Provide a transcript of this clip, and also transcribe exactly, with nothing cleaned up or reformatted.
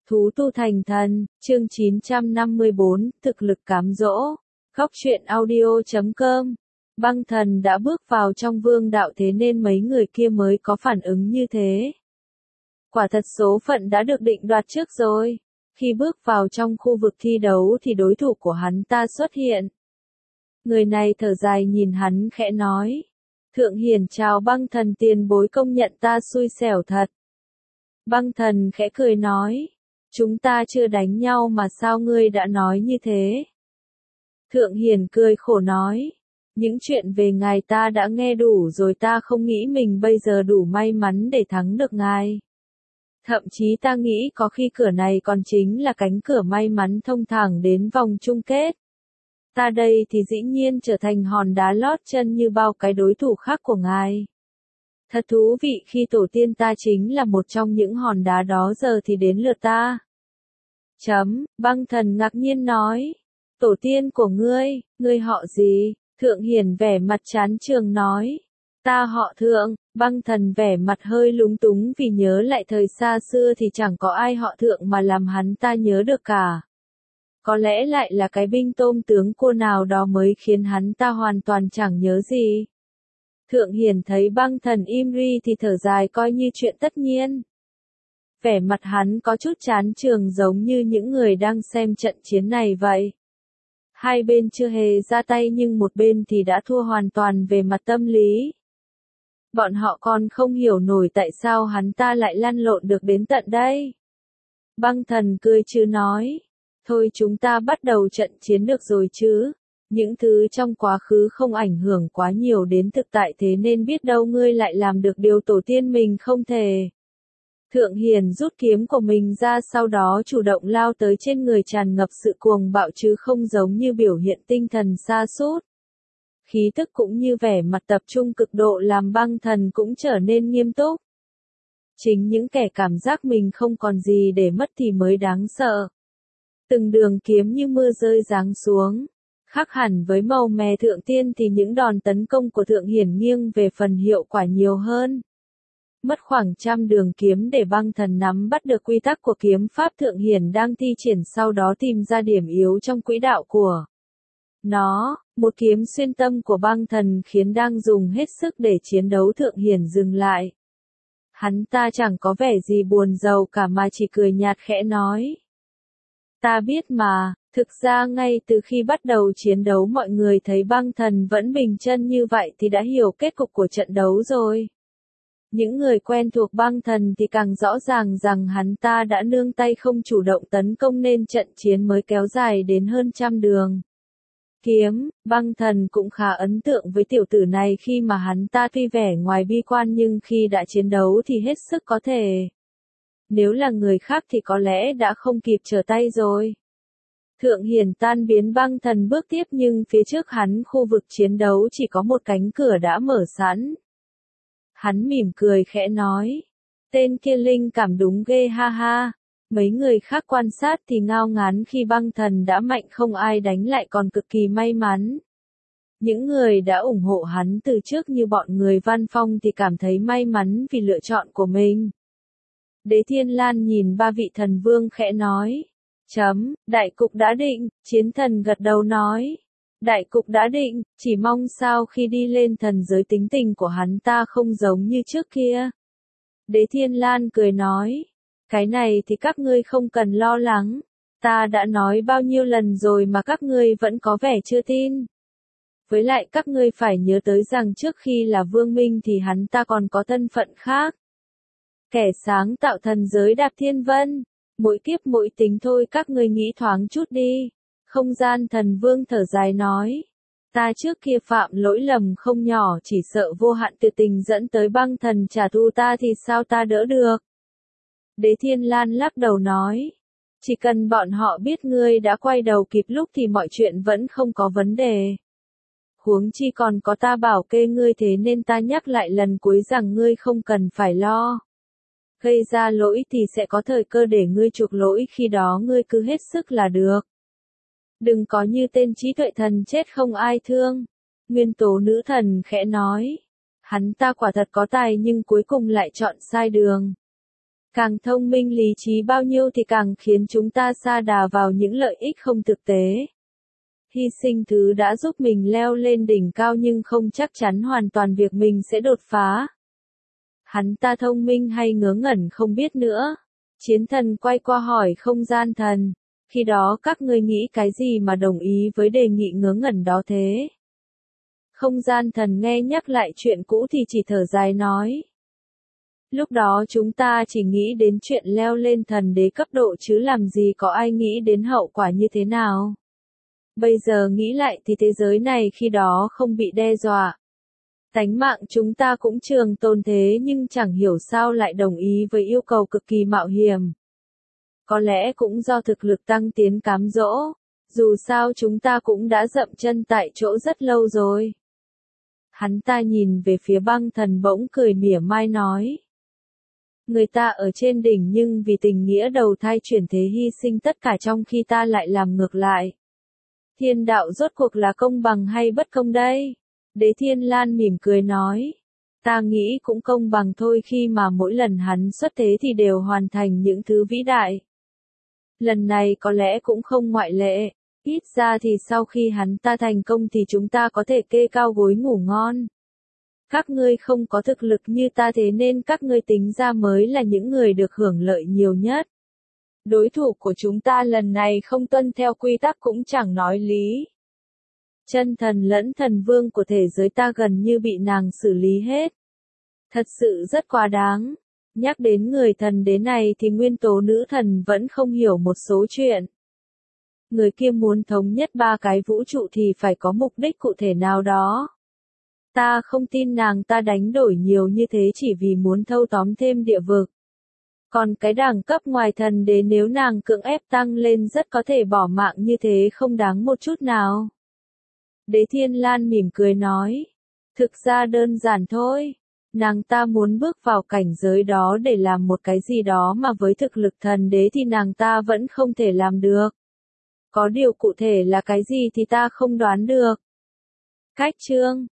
Thú tu thành thần, chương chín trăm năm mươi bốn, thực lực cám dỗ. Góc truyện audio chấm com. Băng thần đã bước vào trong vương đạo thế nên mấy người kia mới có phản ứng như thế. Quả thật số phận đã được định đoạt trước rồi. Khi bước vào trong khu vực thi đấu thì đối thủ của hắn ta xuất hiện. Người này thở dài nhìn hắn khẽ nói. Thượng hiển chào băng thần tiền bối, công nhận ta xui xẻo thật. Băng thần khẽ cười nói. Chúng ta chưa đánh nhau mà sao ngươi đã nói như thế? Thượng hiển cười khổ nói. Những chuyện về ngài ta đã nghe đủ rồi, ta không nghĩ mình bây giờ đủ may mắn để thắng được ngài. Thậm chí ta nghĩ có khi cửa này còn chính là cánh cửa may mắn thông thẳng đến vòng chung kết. Ta đây thì dĩ nhiên trở thành hòn đá lót chân như bao cái đối thủ khác của ngài. Thật thú vị, khi tổ tiên ta chính là một trong những hòn đá đó, giờ thì đến lượt ta. Chấm, băng thần ngạc nhiên nói. Tổ tiên của ngươi, ngươi họ gì? Thượng hiển vẻ mặt chán trường nói. Ta họ Thượng. Băng thần vẻ mặt hơi lúng túng vì nhớ lại thời xa xưa thì chẳng có ai họ Thượng mà làm hắn ta nhớ được cả. Có lẽ lại là cái binh tôm tướng cô nào đó mới khiến hắn ta hoàn toàn chẳng nhớ gì. Thượng hiển thấy băng thần im ri thì thở dài coi như chuyện tất nhiên. Vẻ mặt hắn có chút chán trường, giống như những người đang xem trận chiến này vậy. Hai bên chưa hề ra tay nhưng một bên thì đã thua hoàn toàn về mặt tâm lý. Bọn họ còn không hiểu nổi tại sao hắn ta lại lăn lộn được đến tận đây. Băng thần cười chứ nói. Thôi chúng ta bắt đầu trận chiến được rồi chứ. Những thứ trong quá khứ không ảnh hưởng quá nhiều đến thực tại, thế nên biết đâu ngươi lại làm được điều tổ tiên mình không thể. Thượng hiển rút kiếm của mình ra, sau đó chủ động lao tới trên người, tràn ngập sự cuồng bạo chứ không giống như biểu hiện tinh thần sa sút. Khí tức cũng như vẻ mặt tập trung cực độ làm băng thần cũng trở nên nghiêm túc. Chính những kẻ cảm giác mình không còn gì để mất thì mới đáng sợ. Từng đường kiếm như mưa rơi giáng xuống. Khác hẳn với màu mè thượng tiên thì những đòn tấn công của thượng hiển nghiêng về phần hiệu quả nhiều hơn. Mất khoảng trăm đường kiếm để băng thần nắm bắt được quy tắc của kiếm pháp thượng hiển đang thi triển, sau đó tìm ra điểm yếu trong quỹ đạo của nó. Một kiếm xuyên tâm của băng thần khiến đang dùng hết sức để chiến đấu thượng hiển dừng lại. Hắn ta chẳng có vẻ gì buồn rầu cả mà chỉ cười nhạt khẽ nói. Ta biết mà, thực ra ngay từ khi bắt đầu chiến đấu mọi người thấy băng thần vẫn bình chân như vậy thì đã hiểu kết cục của trận đấu rồi. Những người quen thuộc băng thần thì càng rõ ràng rằng hắn ta đã nương tay không chủ động tấn công nên trận chiến mới kéo dài đến hơn trăm đường kiếm. Băng thần cũng khá ấn tượng với tiểu tử này khi mà hắn ta tuy vẻ ngoài bi quan nhưng khi đã chiến đấu thì hết sức có thể. Nếu là người khác thì có lẽ đã không kịp trở tay rồi. Thượng hiển tan biến, băng thần bước tiếp nhưng phía trước hắn khu vực chiến đấu chỉ có một cánh cửa đã mở sẵn. Hắn mỉm cười khẽ nói. Tên kia linh cảm đúng ghê ha ha. Mấy người khác quan sát thì ngao ngán khi băng thần đã mạnh không ai đánh lại, còn cực kỳ may mắn. Những người đã ủng hộ hắn từ trước như bọn người Văn Phong thì cảm thấy may mắn vì lựa chọn của mình. Đế Thiên Lan nhìn ba vị thần vương khẽ nói. Chấm, đại cục đã định, chiến thần gật đầu nói. Đại cục đã định, chỉ mong sao khi đi lên thần giới tính tình của hắn ta không giống như trước kia. Đế Thiên Lan cười nói. Cái này thì các ngươi không cần lo lắng. Ta đã nói bao nhiêu lần rồi mà các ngươi vẫn có vẻ chưa tin. Với lại các ngươi phải nhớ tới rằng trước khi là vương minh thì hắn ta còn có thân phận khác. Kẻ sáng tạo thần giới Đạp Thiên Vân. Mỗi kiếp mỗi tính thôi, các ngươi nghĩ thoáng chút đi. Không gian thần vương thở dài nói. Ta trước kia phạm lỗi lầm không nhỏ, chỉ sợ vô hạn tuyệt tình dẫn tới băng thần trả thù ta thì sao ta đỡ được. Đế Thiên Lan lắc đầu nói. Chỉ cần bọn họ biết ngươi đã quay đầu kịp lúc thì mọi chuyện vẫn không có vấn đề. Huống chi còn có ta bảo kê ngươi, thế nên ta nhắc lại lần cuối rằng ngươi không cần phải lo. Gây ra lỗi thì sẽ có thời cơ để ngươi chuộc lỗi, khi đó ngươi cứ hết sức là được. Đừng có như tên trí tuệ thần chết không ai thương. Nguyên tố nữ thần khẽ nói. Hắn ta quả thật có tài nhưng cuối cùng lại chọn sai đường. Càng thông minh lý trí bao nhiêu thì càng khiến chúng ta sa đà vào những lợi ích không thực tế. Hy sinh thứ đã giúp mình leo lên đỉnh cao nhưng không chắc chắn hoàn toàn việc mình sẽ đột phá. Hắn ta thông minh hay ngớ ngẩn không biết nữa. Chiến thần quay qua hỏi không gian thần. Khi đó các ngươi nghĩ cái gì mà đồng ý với đề nghị ngớ ngẩn đó thế? Không gian thần nghe nhắc lại chuyện cũ thì chỉ thở dài nói. Lúc đó chúng ta chỉ nghĩ đến chuyện leo lên thần đế cấp độ chứ làm gì có ai nghĩ đến hậu quả như thế nào. Bây giờ nghĩ lại thì thế giới này khi đó không bị đe dọa. Tánh mạng chúng ta cũng trường tồn thế nhưng chẳng hiểu sao lại đồng ý với yêu cầu cực kỳ mạo hiểm. Có lẽ cũng do thực lực tăng tiến cám dỗ, dù sao chúng ta cũng đã dậm chân tại chỗ rất lâu rồi. Hắn ta nhìn về phía băng thần bỗng cười mỉa mai nói. Người ta ở trên đỉnh nhưng vì tình nghĩa đầu thai chuyển thế hy sinh tất cả trong khi ta lại làm ngược lại. Thiên đạo rốt cuộc là công bằng hay bất công đây? Đế Thiên Lan mỉm cười nói. Ta nghĩ cũng công bằng thôi khi mà mỗi lần hắn xuất thế thì đều hoàn thành những thứ vĩ đại. Lần này có lẽ cũng không ngoại lệ. Ít ra thì sau khi hắn ta thành công thì chúng ta có thể kê cao gối ngủ ngon. Các ngươi không có thực lực như ta thế nên các ngươi tính ra mới là những người được hưởng lợi nhiều nhất. Đối thủ của chúng ta lần này không tuân theo quy tắc cũng chẳng nói lý. Chân thần lẫn thần vương của thế giới ta gần như bị nàng xử lý hết. Thật sự rất quá đáng. Nhắc đến người thần đế này thì nguyên tố nữ thần vẫn không hiểu một số chuyện. Người kia muốn thống nhất ba cái vũ trụ thì phải có mục đích cụ thể nào đó. Ta không tin nàng ta đánh đổi nhiều như thế chỉ vì muốn thâu tóm thêm địa vực. Còn cái đẳng cấp ngoài thần đế nếu nàng cưỡng ép tăng lên rất có thể bỏ mạng như thế không đáng một chút nào. Đế Thiên Lan mỉm cười nói. Thực ra đơn giản thôi. Nàng ta muốn bước vào cảnh giới đó để làm một cái gì đó mà với thực lực thần đế thì nàng ta vẫn không thể làm được. Có điều cụ thể là cái gì thì ta không đoán được. Cách chương